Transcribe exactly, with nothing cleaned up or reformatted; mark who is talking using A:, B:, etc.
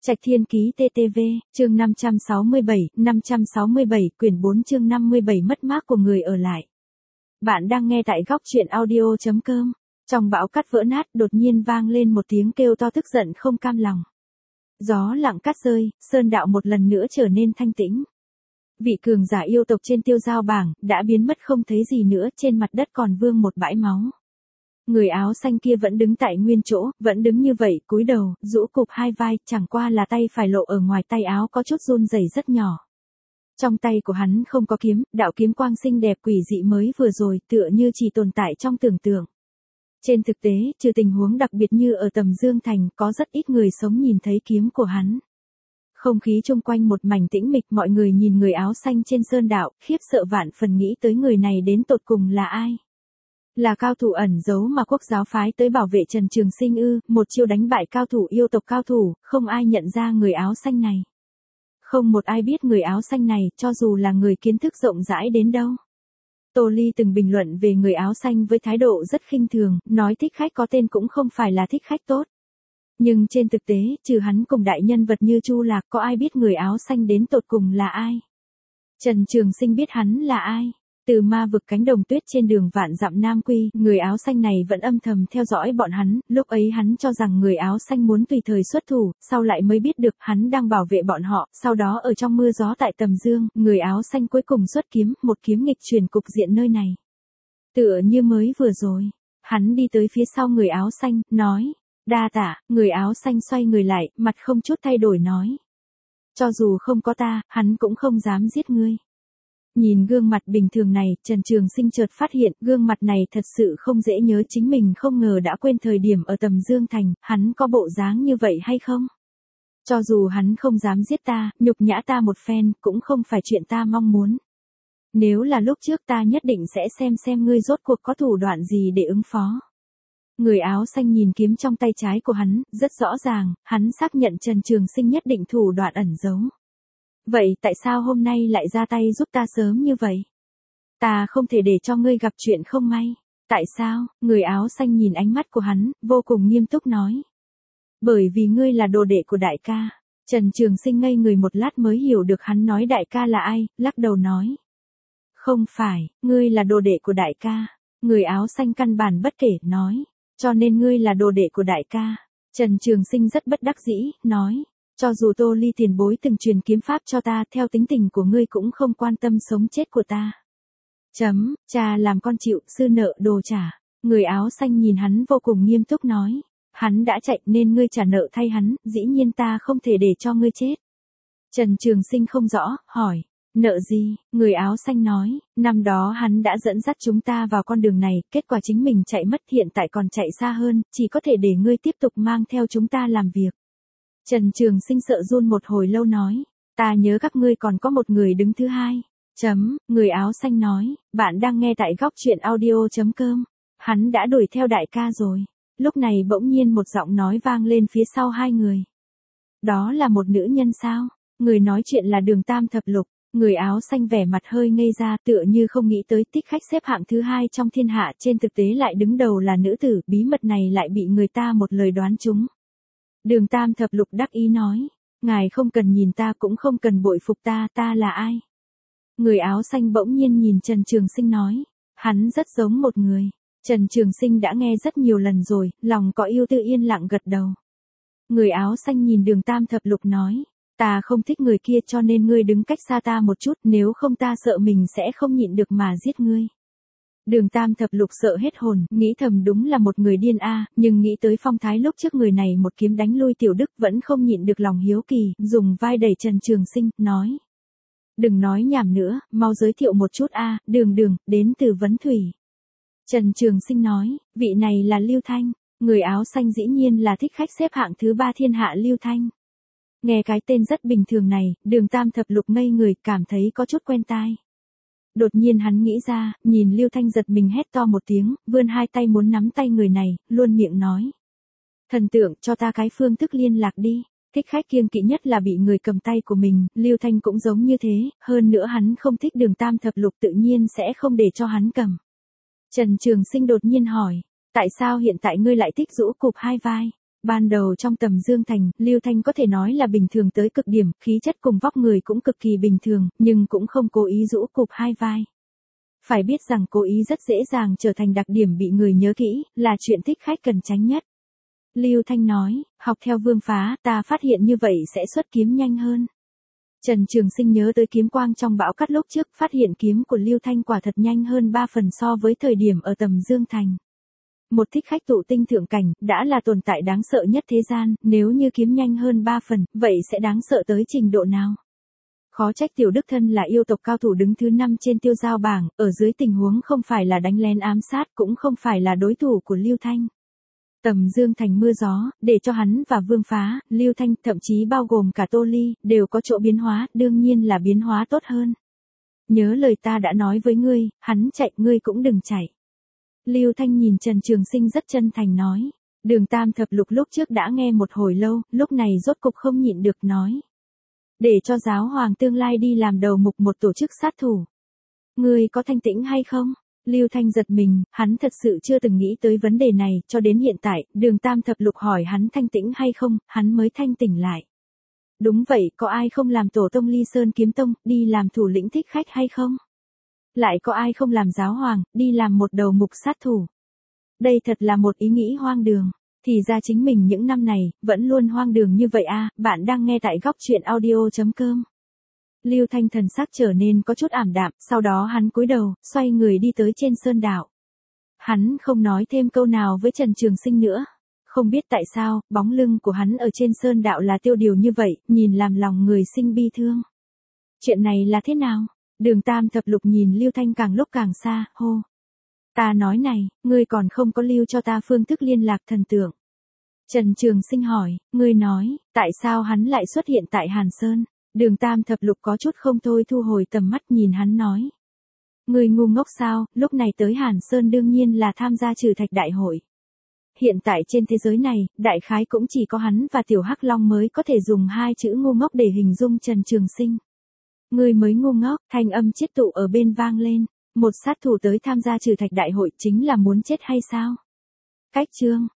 A: Trạch Thiên Ký tê tê vê, chương năm trăm sáu mươi bảy, năm trăm sáu mươi bảy, quyển bốn chương năm mươi bảy mất mát của người ở lại. Bạn đang nghe tại góc truyện audio chấm com. Trong bão cát vỡ nát đột nhiên vang lên một tiếng kêu to tức giận không cam lòng. Gió lặng cát rơi, sơn đạo một lần nữa trở nên thanh tĩnh. Vị cường giả yêu tộc trên tiêu giao bảng đã biến mất không thấy gì nữa, trên mặt đất còn vương một bãi máu. Người áo xanh kia vẫn đứng tại nguyên chỗ, vẫn đứng như vậy, cúi đầu, rũ cụp hai vai, chẳng qua là tay phải lộ ở ngoài tay áo có chút run rẩy rất nhỏ. Trong tay của hắn không có kiếm, đạo kiếm quang xinh đẹp quỷ dị mới vừa rồi, tựa như chỉ tồn tại trong tưởng tượng. Trên thực tế, trừ tình huống đặc biệt như ở Tầm Dương Thành, có rất ít người sống nhìn thấy kiếm của hắn. Không khí chung quanh một mảnh tĩnh mịch, mọi người nhìn người áo xanh trên sơn đạo, khiếp sợ vạn phần nghĩ tới người này đến tột cùng là ai. Là cao thủ ẩn giấu mà quốc giáo phái tới bảo vệ Trần Trường Sinh ư? Một chiêu đánh bại cao thủ yêu tộc cao thủ, không ai nhận ra người áo xanh này. Không một ai biết người áo xanh này, cho dù là người kiến thức rộng rãi đến đâu. Tô Ly từng bình luận về người áo xanh với thái độ rất khinh thường, nói thích khách có tên cũng không phải là thích khách tốt. Nhưng trên thực tế, trừ hắn cùng đại nhân vật như Chu Lạc, có ai biết người áo xanh đến tột cùng là ai? Trần Trường Sinh biết hắn là ai? Từ ma vực cánh đồng tuyết trên đường vạn dặm Nam Quy, người áo xanh này vẫn âm thầm theo dõi bọn hắn, lúc ấy hắn cho rằng người áo xanh muốn tùy thời xuất thủ, sau lại mới biết được hắn đang bảo vệ bọn họ, sau đó ở trong mưa gió tại Tầm Dương, người áo xanh cuối cùng xuất kiếm, một kiếm nghịch chuyển cục diện nơi này. Tựa như mới vừa rồi, hắn đi tới phía sau người áo xanh, nói, đa tạ, người áo xanh xoay người lại, mặt không chút thay đổi nói. Cho dù không có ta, hắn cũng không dám giết ngươi. Nhìn gương mặt bình thường này, Trần Trường Sinh chợt phát hiện, gương mặt này thật sự không dễ nhớ, chính mình không ngờ đã quên thời điểm ở Tầm Dương Thành, hắn có bộ dáng như vậy hay không? Cho dù hắn không dám giết ta, nhục nhã ta một phen, cũng không phải chuyện ta mong muốn. Nếu là lúc trước ta nhất định sẽ xem xem ngươi rốt cuộc có thủ đoạn gì để ứng phó. Người áo xanh nhìn kiếm trong tay trái của hắn, rất rõ ràng, hắn xác nhận Trần Trường Sinh nhất định thủ đoạn ẩn giấu. Vậy tại sao hôm nay lại ra tay giúp ta sớm như vậy? Ta không thể để cho ngươi gặp chuyện không may. Tại sao? Người áo xanh nhìn ánh mắt của hắn, vô cùng nghiêm túc nói. Bởi vì ngươi là đồ đệ của đại ca. Trần Trường Sinh ngây người một lát mới hiểu được hắn nói đại ca là ai, lắc đầu nói. Không phải, ngươi là đồ đệ của đại ca. Người áo xanh căn bản bất kể, nói. Cho nên ngươi là đồ đệ của đại ca. Trần Trường Sinh rất bất đắc dĩ, nói. Cho dù Tô Ly tiền bối từng truyền kiếm pháp cho ta, theo tính tình của ngươi cũng không quan tâm sống chết của ta. Chấm, cha làm con chịu, sư nợ đồ trả. Người áo xanh nhìn hắn vô cùng nghiêm túc nói. Hắn đã chạy nên ngươi trả nợ thay hắn, dĩ nhiên ta không thể để cho ngươi chết. Trần Trường Sinh không rõ, hỏi. Nợ gì? Người áo xanh nói, năm đó hắn đã dẫn dắt chúng ta vào con đường này, kết quả chính mình chạy mất, hiện tại còn chạy xa hơn, chỉ có thể để ngươi tiếp tục mang theo chúng ta làm việc. Trần Trường Sinh sợ run một hồi lâu nói, ta nhớ các ngươi còn có một người đứng thứ hai. Chấm, người áo xanh nói, bạn đang nghe tại góc truyện audio chấm com. Hắn đã đuổi theo đại ca rồi. Lúc này bỗng nhiên một giọng nói vang lên phía sau hai người. Đó là một nữ nhân sao? Người nói chuyện là Đường Tam Thập Lục. Người áo xanh vẻ mặt hơi ngây ra, tựa như không nghĩ tới thích khách xếp hạng thứ hai trong thiên hạ, trên thực tế lại đứng đầu là nữ tử, bí mật này lại bị người ta một lời đoán trúng. Đường Tam Thập Lục đắc ý nói, ngài không cần nhìn ta cũng không cần bội phục ta, ta là ai? Người áo xanh bỗng nhiên nhìn Trần Trường Sinh nói, hắn rất giống một người. Trần Trường Sinh đã nghe rất nhiều lần rồi, lòng có yêu tư yên lặng gật đầu. Người áo xanh nhìn Đường Tam Thập Lục nói, ta không thích người kia cho nên ngươi đứng cách xa ta một chút, nếu không ta sợ mình sẽ không nhịn được mà giết ngươi. Đường Tam Thập Lục sợ hết hồn, nghĩ thầm đúng là một người điên a, nhưng nghĩ tới phong thái lúc trước người này một kiếm đánh lui Tiểu Đức vẫn không nhịn được lòng hiếu kỳ, dùng vai đẩy Trần Trường Sinh, nói. Đừng nói nhảm nữa, mau giới thiệu một chút a, Đường Đường, đến từ Vấn Thủy. Trần Trường Sinh nói, vị này là Lưu Thanh, người áo xanh dĩ nhiên là thích khách xếp hạng thứ ba thiên hạ Lưu Thanh. Nghe cái tên rất bình thường này, Đường Tam Thập Lục ngây người, cảm thấy có chút quen tai. Đột nhiên hắn nghĩ ra, nhìn Lưu Thanh giật mình hét to một tiếng, vươn hai tay muốn nắm tay người này, luôn miệng nói. Thần tượng, cho ta cái phương thức liên lạc đi. Thích khách kiêng kỵ nhất là bị người cầm tay của mình, Lưu Thanh cũng giống như thế, hơn nữa hắn không thích Đường Tam Thập Lục tự nhiên sẽ không để cho hắn cầm. Trần Trường Sinh đột nhiên hỏi, tại sao hiện tại ngươi lại thích rũ cụp hai vai? Ban đầu trong Tầm Dương Thành, Lưu Thanh có thể nói là bình thường tới cực điểm, khí chất cùng vóc người cũng cực kỳ bình thường, nhưng cũng không cố ý rũ cụp hai vai. Phải biết rằng cố ý rất dễ dàng trở thành đặc điểm bị người nhớ kỹ, là chuyện thích khách cần tránh nhất. Lưu Thanh nói, học theo Vương Phá, ta phát hiện như vậy sẽ xuất kiếm nhanh hơn. Trần Trường Sinh nhớ tới kiếm quang trong bão cắt lúc trước, phát hiện kiếm của Lưu Thanh quả thật nhanh hơn ba phần so với thời điểm ở Tầm Dương Thành. Một thích khách tụ tinh thượng cảnh, đã là tồn tại đáng sợ nhất thế gian, nếu như kiếm nhanh hơn ba phần, vậy sẽ đáng sợ tới trình độ nào? Khó trách Tiểu Đức Thân là yêu tộc cao thủ đứng thứ năm trên tiêu giao bảng, ở dưới tình huống không phải là đánh lén ám sát, cũng không phải là đối thủ của Lưu Thanh. Tầm Dương Thành mưa gió, để cho hắn và Vương Phá, Lưu Thanh, thậm chí bao gồm cả Tô Ly, đều có chỗ biến hóa, đương nhiên là biến hóa tốt hơn. Nhớ lời ta đã nói với ngươi, hắn chạy, ngươi cũng đừng chạy. Lưu Thanh nhìn Trần Trường Sinh rất chân thành nói. Đường Tam Thập Lục lúc trước đã nghe một hồi lâu, lúc này rốt cục không nhịn được nói. Để cho giáo hoàng tương lai đi làm đầu mục một tổ chức sát thủ. Ngươi có thanh tĩnh hay không? Lưu Thanh giật mình, hắn thật sự chưa từng nghĩ tới vấn đề này, cho đến hiện tại, Đường Tam Thập Lục hỏi hắn thanh tĩnh hay không, hắn mới thanh tỉnh lại. Đúng vậy, có ai không làm tổ tông Ly Sơn Kiếm Tông, đi làm thủ lĩnh thích khách hay không? Lại có ai không làm giáo hoàng, đi làm một đầu mục sát thủ? Đây thật là một ý nghĩ hoang đường. Thì ra chính mình những năm này, vẫn luôn hoang đường như vậy à, bạn đang nghe tại góc truyện audio chấm com. Lưu Thanh thần sắc trở nên có chút ảm đạm, sau đó hắn cúi đầu, xoay người đi tới trên sơn đảo. Hắn không nói thêm câu nào với Trần Trường Sinh nữa. Không biết tại sao, bóng lưng của hắn ở trên sơn đạo là tiêu điều như vậy, nhìn làm lòng người sinh bi thương. Chuyện này là thế nào? Đường Tam Thập Lục nhìn Lưu Thanh càng lúc càng xa, hô. Ta nói này, ngươi còn không có lưu cho ta phương thức liên lạc thần tượng. Trần Trường Sinh hỏi, ngươi nói, tại sao hắn lại xuất hiện tại Hàn Sơn? Đường Tam Thập Lục có chút không thôi thu hồi tầm mắt nhìn hắn nói. Ngươi ngu ngốc sao, lúc này tới Hàn Sơn đương nhiên là tham gia trừ thạch đại hội. Hiện tại trên thế giới này, đại khái cũng chỉ có hắn và Tiểu Hắc Long mới có thể dùng hai chữ ngu ngốc để hình dung Trần Trường Sinh. Ngươi mới ngu ngốc, thanh âm chiết tụ ở bên vang lên. Một sát thủ tới tham gia trừ thạch đại hội chính là muốn chết hay sao? Cách chương,